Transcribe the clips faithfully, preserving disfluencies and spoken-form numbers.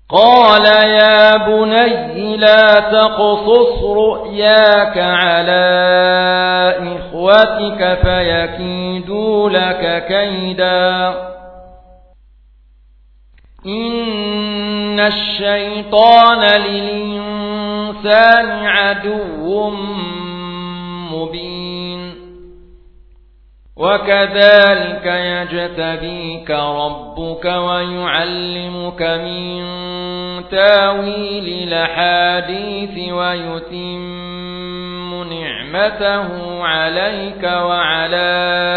قال يا بني لا تقصص رؤياك على إخوتك فيكيدوا لك كيدا إن الشيطان للإنسان عدو مبين وكذلك يجتبيك ربك ويعلمك من تاويل الأحاديث ويتم نعمته عليك وعلى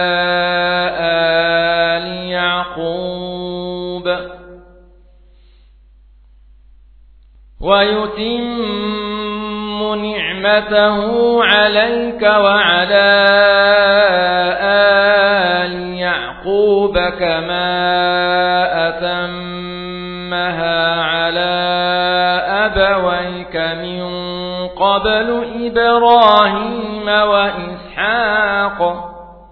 آل يعقوب ويتم نعمته عليك وعلى آل يعقوب كما أتمها على أبويك من قبل إبراهيم وإسحاق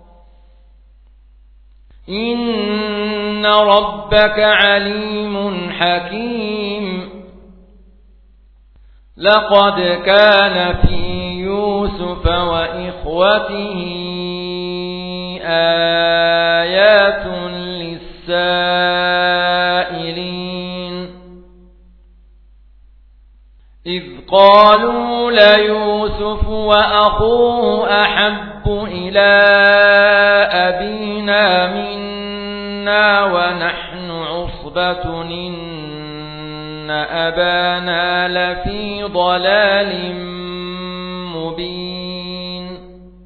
إن ربك عليم حكيم لقد كان في يوسف وإخوته آيات للسائلين إذ قالوا ليوسف وأخوه أحب إلى أبينا منا ونحن عصبة إن أبانا لفي ضلال مبين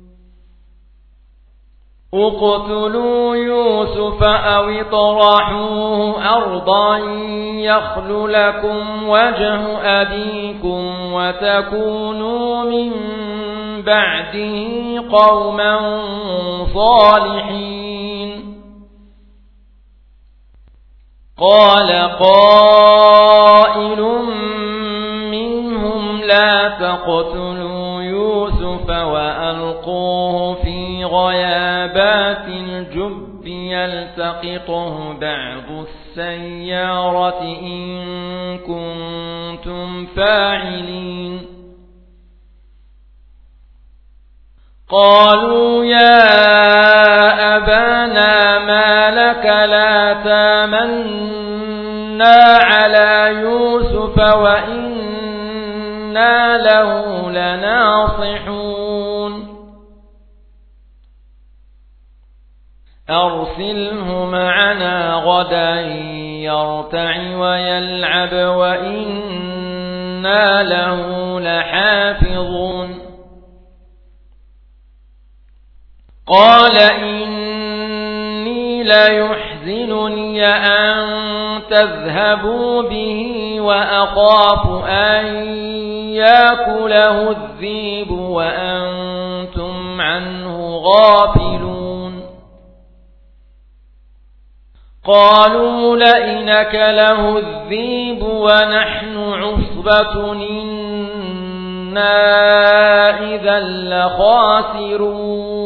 اقتلوا يوسف أو اطرحوه أرضا يخل لكم وجه أبيكم وتكونوا من بعده قوما صالحين قال قائل منهم لا تقتلوا يوسف وألقوه في غيابات الجب يلتقطه بعض السيارة إن كنتم فاعلين قالوا يا أبانا ما لك لا تامنا على يوسف وإنا له لناصحون أرسله معنا غدا يرتع ويلعب وإنا له لحافظون قال إني ليحزنني أن تذهبوا به وأخاف أن يأكله الذئب وأنتم عنه غافلون قالوا لئن أكله الذئب ونحن عصبة إنا إذا لخاسرون